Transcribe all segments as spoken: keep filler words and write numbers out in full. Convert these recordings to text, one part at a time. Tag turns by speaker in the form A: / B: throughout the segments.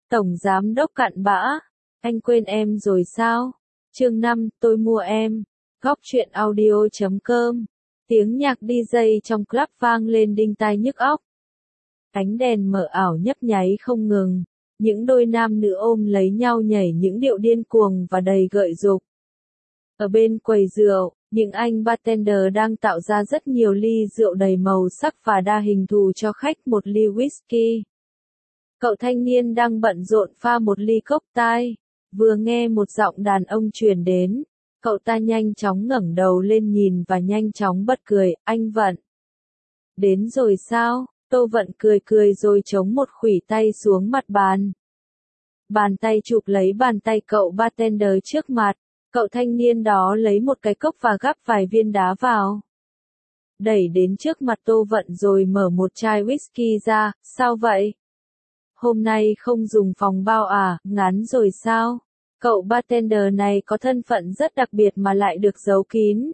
A: Tổng giám đốc cặn bã, anh quên em rồi sao? Chương năm, tôi mua em. Góc truyện audio chấm com. Tiếng nhạc đi jây trong club vang lên đinh tai nhức óc. Ánh đèn mờ ảo nhấp nháy không ngừng. Những đôi nam nữ ôm lấy nhau nhảy những điệu điên cuồng và đầy gợi dục. Ở bên quầy rượu, những anh bartender đang tạo ra rất nhiều ly rượu đầy màu sắc và đa hình thù cho khách một ly whisky. Cậu thanh niên đang bận rộn pha một ly cocktail, vừa nghe một giọng đàn ông truyền đến, cậu ta nhanh chóng ngẩng đầu lên nhìn và nhanh chóng bật cười, anh Vận. Đến rồi sao? Tô Vận cười cười rồi chống một khuỷu tay xuống mặt bàn. Bàn tay chụp lấy bàn tay cậu bartender trước mặt, cậu thanh niên đó lấy một cái cốc và gắp vài viên đá vào. Đẩy đến trước mặt Tô Vận rồi mở một chai whisky ra, sao vậy? Hôm nay không dùng phòng bao à, ngán rồi sao? Cậu bartender này có thân phận rất đặc biệt mà lại được giấu kín.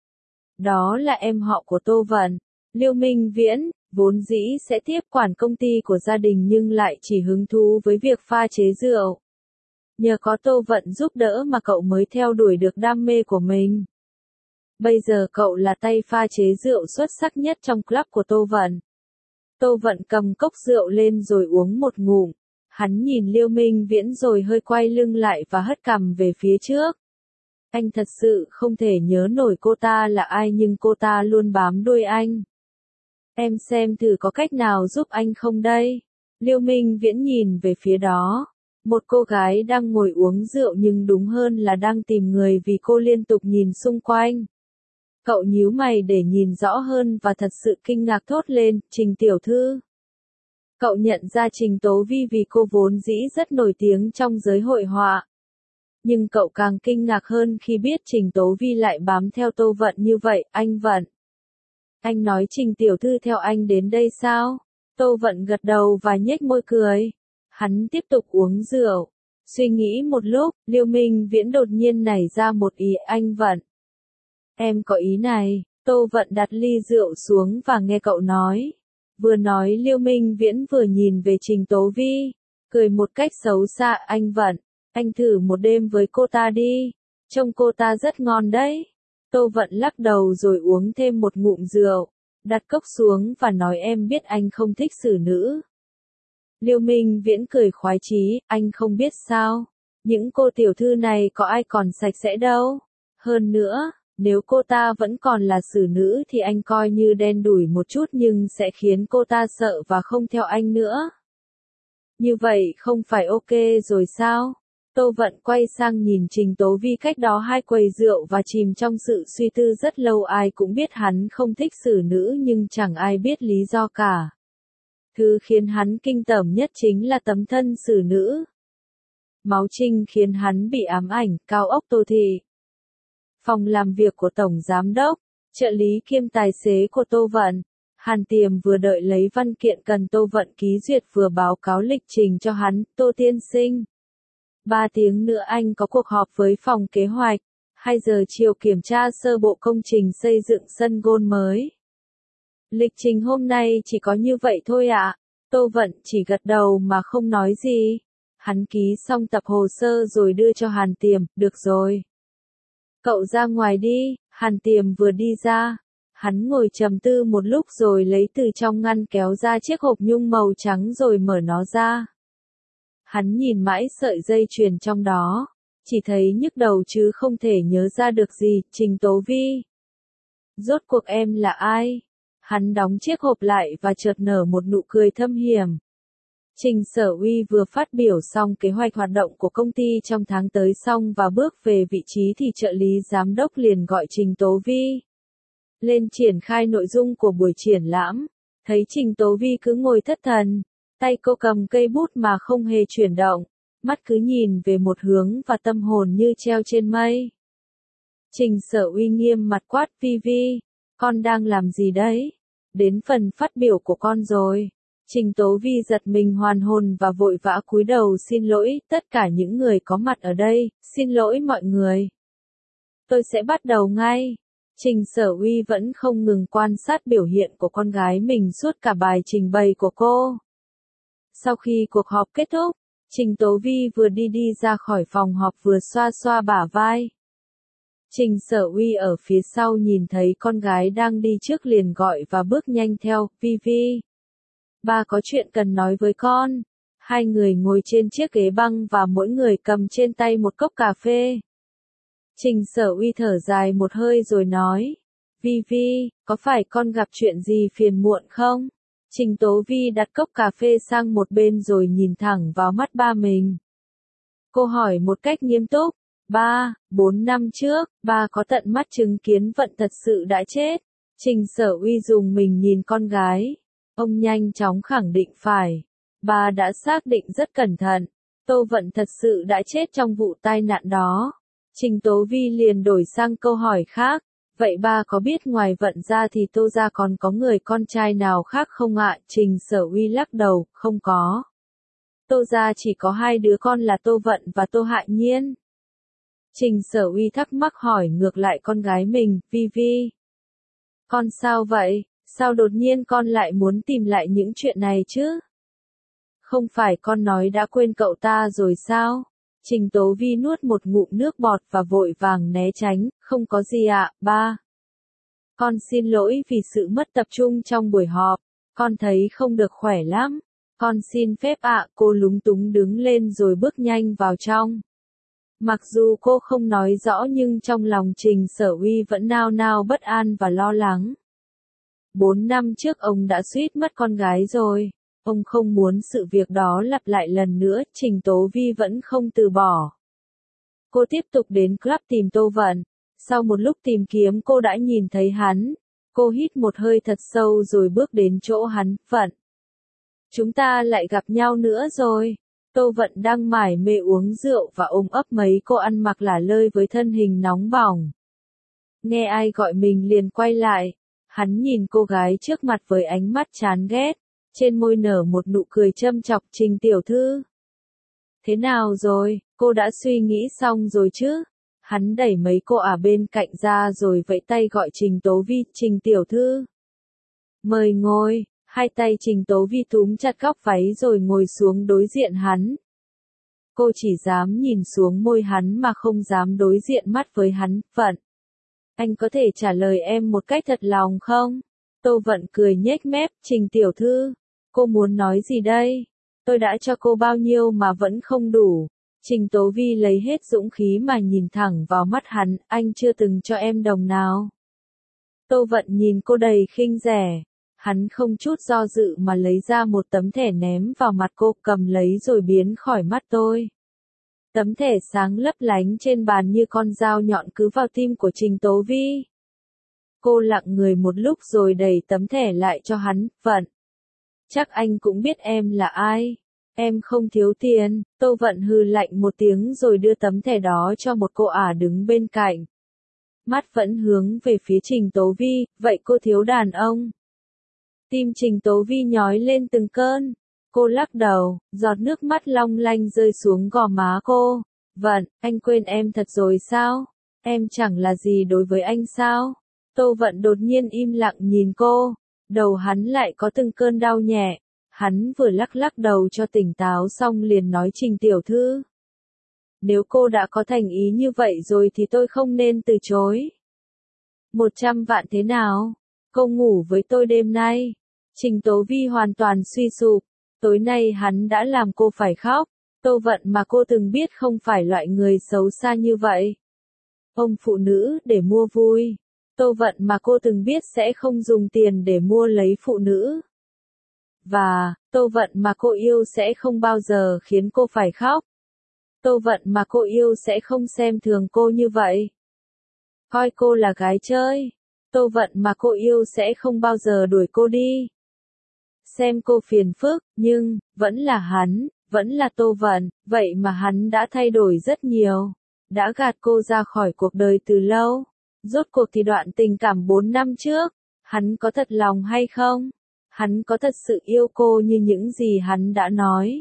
A: Đó là em họ của Tô Vận, Liêu Minh Viễn, vốn dĩ sẽ tiếp quản công ty của gia đình nhưng lại chỉ hứng thú với việc pha chế rượu. Nhờ có Tô Vận giúp đỡ mà cậu mới theo đuổi được đam mê của mình. Bây giờ cậu là tay pha chế rượu xuất sắc nhất trong club của Tô Vận. Tô Vận cầm cốc rượu lên rồi uống một ngụm. Hắn nhìn Liêu Minh Viễn rồi hơi quay lưng lại và hất cằm về phía trước. Anh thật sự không thể nhớ nổi cô ta là ai nhưng cô ta luôn bám đuôi anh. Em xem thử có cách nào giúp anh không đây? Liêu Minh Viễn nhìn về phía đó. Một cô gái đang ngồi uống rượu nhưng đúng hơn là đang tìm người vì cô liên tục nhìn xung quanh. Cậu nhíu mày để nhìn rõ hơn và thật sự kinh ngạc thốt lên, Trình tiểu thư. Cậu nhận ra Trình Tố Vi vì cô vốn dĩ rất nổi tiếng trong giới hội họa. Nhưng cậu càng kinh ngạc hơn khi biết Trình Tố Vi lại bám theo Tô Vận như vậy, anh Vận. Anh nói Trình tiểu thư theo anh đến đây sao? Tô Vận gật đầu và nhếch môi cười. Hắn tiếp tục uống rượu. Suy nghĩ một lúc, Liêu Minh Viễn đột nhiên nảy ra một ý, anh Vận. Em có ý này. Tô Vận đặt ly rượu xuống và nghe cậu nói. Vừa nói Liêu Minh Viễn vừa nhìn về Trình Tố Vi, cười một cách xấu xa, anh Vận, anh thử một đêm với cô ta đi, trông cô ta rất ngon đấy. Tô Vận lắc đầu rồi uống thêm một ngụm rượu, đặt cốc xuống và nói em biết anh không thích xử nữ. Liêu Minh Viễn cười khoái chí, anh không biết sao, những cô tiểu thư này có ai còn sạch sẽ đâu. Hơn nữa, nếu cô ta vẫn còn là xử nữ thì anh coi như đen đủi một chút nhưng sẽ khiến cô ta sợ và không theo anh nữa. Như vậy không phải ok rồi sao? Tô Vận quay sang nhìn Trình Tố Vi cách đó hai quầy rượu và chìm trong sự suy tư rất lâu. Ai cũng biết hắn không thích xử nữ nhưng chẳng ai biết lý do cả. Thứ khiến hắn kinh tởm nhất chính là tấm thân xử nữ. Máu Trinh khiến hắn bị ám ảnh, cao ốc Tô Thị. Phòng làm việc của Tổng Giám Đốc, trợ lý kiêm tài xế của Tô Vận, Hàn Tiềm vừa đợi lấy văn kiện cần Tô Vận ký duyệt vừa báo cáo lịch trình cho hắn, Tô tiên sinh. Ba tiếng nữa anh có cuộc họp với phòng kế hoạch, hai giờ chiều kiểm tra sơ bộ công trình xây dựng sân golf mới. Lịch trình hôm nay chỉ có như vậy thôi ạ. À? Tô Vận chỉ gật đầu mà không nói gì. Hắn ký xong tập hồ sơ rồi đưa cho Hàn Tiềm, được rồi. Cậu ra ngoài đi, Hàn Tiềm vừa đi ra. Hắn ngồi trầm tư một lúc rồi lấy từ trong ngăn kéo ra chiếc hộp nhung màu trắng rồi mở nó ra. Hắn nhìn mãi sợi dây chuyền trong đó, chỉ thấy nhức đầu chứ không thể nhớ ra được gì, Trình Tố Vi. Rốt cuộc em là ai? Hắn đóng chiếc hộp lại và chợt nở một nụ cười thâm hiểm. Trình Sở Uy vừa phát biểu xong kế hoạch hoạt động của công ty trong tháng tới xong và bước về vị trí thì trợ lý giám đốc liền gọi Trình Tố Vi lên triển khai nội dung của buổi triển lãm. Thấy Trình Tố Vi cứ ngồi thất thần, tay cô cầm cây bút mà không hề chuyển động, mắt cứ nhìn về một hướng và tâm hồn như treo trên mây. Trình Sở Uy nghiêm mặt quát, Vi Vi, con đang làm gì đấy? Đến phần phát biểu của con rồi. Trình Tố Vi giật mình hoàn hồn và vội vã cúi đầu xin lỗi tất cả những người có mặt ở đây, xin lỗi mọi người. Tôi sẽ bắt đầu ngay. Trình Sở Uy vẫn không ngừng quan sát biểu hiện của con gái mình suốt cả bài trình bày của cô. Sau khi cuộc họp kết thúc, Trình Tố Vi vừa đi đi ra khỏi phòng họp vừa xoa xoa bả vai. Trình Sở Uy ở phía sau nhìn thấy con gái đang đi trước liền gọi và bước nhanh theo, Vi Vi. Ba có chuyện cần nói với con. Hai người ngồi trên chiếc ghế băng và mỗi người cầm trên tay một cốc cà phê. Trình Sở Uy thở dài một hơi rồi nói. Vi Vi, có phải con gặp chuyện gì phiền muộn không? Trình Tố Vi đặt cốc cà phê sang một bên rồi nhìn thẳng vào mắt ba mình. Cô hỏi một cách nghiêm túc. Ba, bốn năm trước, ba có tận mắt chứng kiến Vận thật sự đã chết. Trình Sở Uy dùng mình nhìn con gái. Ông nhanh chóng khẳng định phải. Ba đã xác định rất cẩn thận. Tô Vận thật sự đã chết trong vụ tai nạn đó. Trình Tố Vi liền đổi sang câu hỏi khác. Vậy ba có biết ngoài Vận ra thì Tô gia còn có người con trai nào khác không ạ? Trình Sở Uy lắc đầu, không có. Tô gia chỉ có hai đứa con là Tô Vận và Tô Hạ Nhiên. Trình Sở Uy thắc mắc hỏi ngược lại con gái mình, Vi Vi. Con sao vậy? Sao đột nhiên con lại muốn tìm lại những chuyện này chứ? Không phải con nói đã quên cậu ta rồi sao? Trình Tố Vi nuốt một ngụm nước bọt và vội vàng né tránh, không có gì ạ, ba. Con xin lỗi vì sự mất tập trung trong buổi họp, con thấy không được khỏe lắm. Con xin phép ạ, cô lúng túng đứng lên rồi bước nhanh vào trong. Mặc dù cô không nói rõ nhưng trong lòng Trình Sở Uy vẫn nao nao bất an và lo lắng. Bốn năm trước ông đã suýt mất con gái rồi. Ông không muốn sự việc đó lặp lại lần nữa, Trình Tố Vi vẫn không từ bỏ. Cô tiếp tục đến club tìm Tô Vận. Sau một lúc tìm kiếm cô đã nhìn thấy hắn. Cô hít một hơi thật sâu rồi bước đến chỗ hắn, Vận. Chúng ta lại gặp nhau nữa rồi. Tô Vận đang mải mê uống rượu và ôm ấp mấy cô ăn mặc lả lơi với thân hình nóng bỏng. Nghe ai gọi mình liền quay lại. Hắn nhìn cô gái trước mặt với ánh mắt chán ghét. Trên môi nở một nụ cười châm chọc. Trình tiểu thư. Thế nào rồi, cô đã suy nghĩ xong rồi chứ? Hắn đẩy mấy cô ả bên cạnh ra rồi vẫy tay gọi Trình Tố Vi, Trình tiểu thư. Mời ngồi, hai tay Trình Tố Vi túm chặt góc váy rồi ngồi xuống đối diện hắn. Cô chỉ dám nhìn xuống môi hắn mà không dám đối diện mắt với hắn, Vận. Anh có thể trả lời em một cách thật lòng không? Tô Vận cười nhếch mép, Trình tiểu thư. Cô muốn nói gì đây? Tôi đã cho cô bao nhiêu mà vẫn không đủ. Trình Tố Vi lấy hết dũng khí mà nhìn thẳng vào mắt hắn, anh chưa từng cho em đồng nào. Tô Vận nhìn cô đầy khinh rẻ. Hắn không chút do dự mà lấy ra một tấm thẻ ném vào mặt cô, cầm lấy rồi biến khỏi mắt tôi. Tấm thẻ sáng lấp lánh trên bàn như con dao nhọn cứ vào tim của Trình Tố Vi. Cô lặng người một lúc rồi đẩy tấm thẻ lại cho hắn, Vận. Chắc anh cũng biết em là ai. Em không thiếu tiền. Tô Vận hừ lạnh một tiếng rồi đưa tấm thẻ đó cho một cô ả đứng bên cạnh. Mắt vẫn hướng về phía Trình Tố Vi, vậy cô thiếu đàn ông. Tim Trình Tố Vi nhói lên từng cơn. Cô lắc đầu, giọt nước mắt long lanh rơi xuống gò má cô. Vận, anh quên em thật rồi sao? Em chẳng là gì đối với anh sao? Tô Vận đột nhiên im lặng nhìn cô. Đầu hắn lại có từng cơn đau nhẹ. Hắn vừa lắc lắc đầu cho tỉnh táo xong liền nói Trình tiểu thư. Nếu cô đã có thành ý như vậy rồi thì tôi không nên từ chối. Một trăm vạn thế nào? Cô ngủ với tôi đêm nay. Trình Tố Vi hoàn toàn suy sụp. Tối nay hắn đã làm cô phải khóc. Tô Vận mà cô từng biết không phải loại người xấu xa như vậy. Ông phụ nữ để mua vui. Tô Vận mà cô từng biết sẽ không dùng tiền để mua lấy phụ nữ. Và, Tô Vận mà cô yêu sẽ không bao giờ khiến cô phải khóc. Tô Vận mà cô yêu sẽ không xem thường cô như vậy. Coi cô là gái chơi. Tô Vận mà cô yêu sẽ không bao giờ đuổi cô đi. Xem cô phiền phức, nhưng, vẫn là hắn, vẫn là Tô Vận, vậy mà hắn đã thay đổi rất nhiều. Đã gạt cô ra khỏi cuộc đời từ lâu. Rốt cuộc thì đoạn tình cảm bốn năm trước, hắn có thật lòng hay không? Hắn có thật sự yêu cô như những gì hắn đã nói?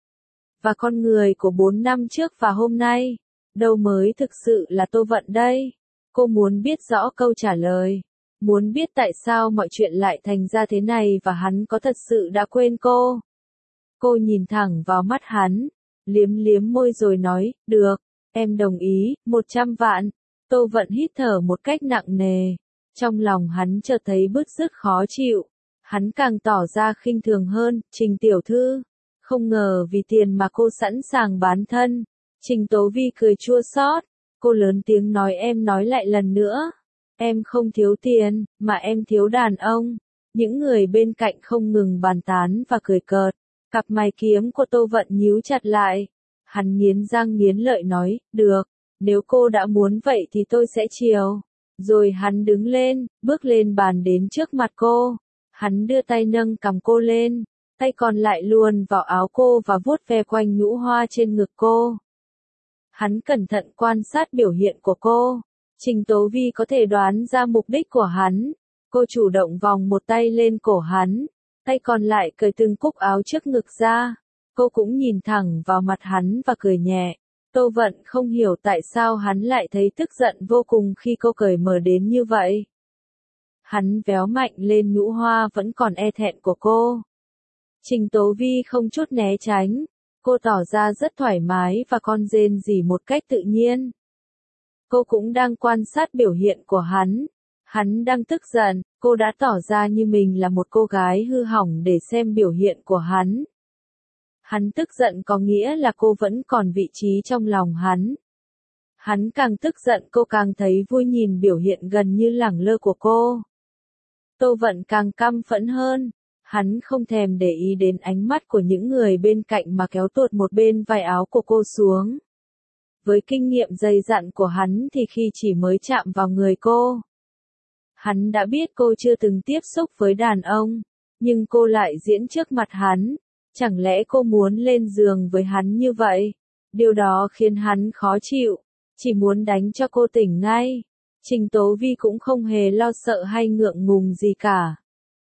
A: Và con người của bốn năm trước và hôm nay, đâu mới thực sự là Tô Vận đây? Cô muốn biết rõ câu trả lời. Muốn biết tại sao mọi chuyện lại thành ra thế này và hắn có thật sự đã quên cô. Cô nhìn thẳng vào mắt hắn. liếm liếm môi rồi nói, được, em đồng ý, một trăm vạn. Tô Vận hít thở một cách nặng nề. Trong lòng hắn chợt thấy bứt rứt khó chịu. Hắn càng tỏ ra khinh thường hơn, Trình tiểu thư. Không ngờ vì tiền mà cô sẵn sàng bán thân. Trình Tố Vi cười chua xót. Cô lớn tiếng nói em nói lại lần nữa. Em không thiếu tiền, mà em thiếu đàn ông. Những người bên cạnh không ngừng bàn tán và cười cợt. Cặp mày kiếm của Tô Vận nhíu chặt lại. Hắn nghiến răng nghiến lợi nói, được, nếu cô đã muốn vậy thì tôi sẽ chiều. Rồi hắn đứng lên, bước lên bàn đến trước mặt cô. Hắn đưa tay nâng cằm cô lên, tay còn lại luồn vào áo cô và vuốt ve quanh nhũ hoa trên ngực cô. Hắn cẩn thận quan sát biểu hiện của cô. Trình Tố Vi có thể đoán ra mục đích của hắn. Cô chủ động vòng một tay lên cổ hắn, tay còn lại cởi từng cúc áo trước ngực ra. Cô cũng nhìn thẳng vào mặt hắn và cười nhẹ. Tô Vận không hiểu tại sao hắn lại thấy tức giận vô cùng khi cô cởi mở đến như vậy. Hắn véo mạnh lên nhũ hoa vẫn còn e thẹn của cô. Trình Tố Vi không chút né tránh. Cô tỏ ra rất thoải mái và con rên rỉ một cách tự nhiên. Cô cũng đang quan sát biểu hiện của hắn. Hắn đang tức giận, cô đã tỏ ra như mình là một cô gái hư hỏng để xem biểu hiện của hắn. Hắn tức giận có nghĩa là cô vẫn còn vị trí trong lòng hắn. Hắn càng tức giận cô càng thấy vui nhìn biểu hiện gần như lẳng lơ của cô. Tô Vận càng căm phẫn hơn. Hắn không thèm để ý đến ánh mắt của những người bên cạnh mà kéo tuột một bên vai áo của cô xuống. Với kinh nghiệm dày dặn của hắn thì khi chỉ mới chạm vào người cô, hắn đã biết cô chưa từng tiếp xúc với đàn ông, nhưng cô lại diễn trước mặt hắn. Chẳng lẽ cô muốn lên giường với hắn như vậy? Điều đó khiến hắn khó chịu, chỉ muốn đánh cho cô tỉnh ngay. Trình Tố Vi cũng không hề lo sợ hay ngượng ngùng gì cả.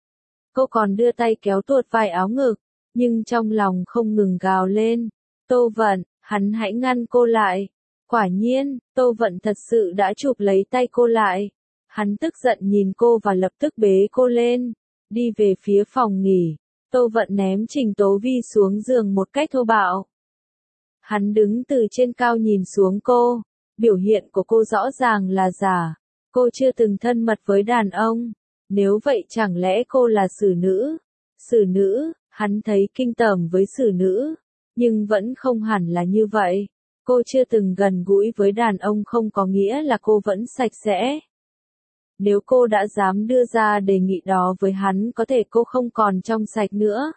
A: Cô còn đưa tay kéo tuột vai áo ngực, nhưng trong lòng không ngừng gào lên. Tô Vận, hắn hãy ngăn cô lại. Quả nhiên, Tô Vận thật sự đã chụp lấy tay cô lại. Hắn tức giận nhìn cô và lập tức bế cô lên, đi về phía phòng nghỉ. Tô Vận ném Trình Tố Vi xuống giường một cách thô bạo. Hắn đứng từ trên cao nhìn xuống cô. Biểu hiện của cô rõ ràng là giả. Cô chưa từng thân mật với đàn ông. Nếu vậy chẳng lẽ cô là xử nữ? Xử nữ, hắn thấy kinh tởm với xử nữ. Nhưng vẫn không hẳn là như vậy. Cô chưa từng gần gũi với đàn ông không có nghĩa là cô vẫn sạch sẽ. Nếu cô đã dám đưa ra đề nghị đó với hắn có thể cô không còn trong sạch nữa.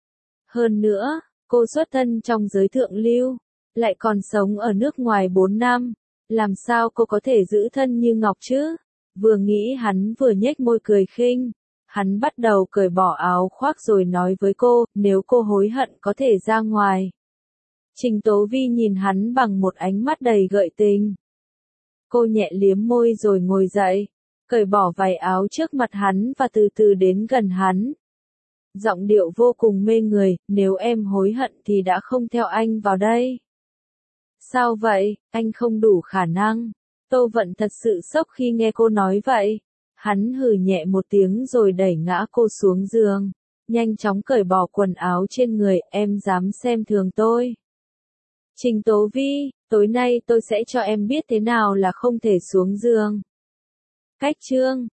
A: Hơn nữa, cô xuất thân trong giới thượng lưu, lại còn sống ở nước ngoài bốn năm. Làm sao cô có thể giữ thân như ngọc chứ? Vừa nghĩ hắn vừa nhếch môi cười khinh. Hắn bắt đầu cởi bỏ áo khoác rồi nói với cô, nếu cô hối hận có thể ra ngoài. Trình Tố Vi nhìn hắn bằng một ánh mắt đầy gợi tình. Cô nhẹ liếm môi rồi ngồi dậy, cởi bỏ vài áo trước mặt hắn và từ từ đến gần hắn. Giọng điệu vô cùng mê người, nếu em hối hận thì đã không theo anh vào đây. Sao vậy, anh không đủ khả năng. Tô Vận thật sự sốc khi nghe cô nói vậy. Hắn hừ nhẹ một tiếng rồi đẩy ngã cô xuống giường. Nhanh chóng cởi bỏ quần áo trên người, em dám xem thường tôi. Trình Tố Vi, tối nay tôi sẽ cho em biết thế nào là không thể xuống giường. Cách chương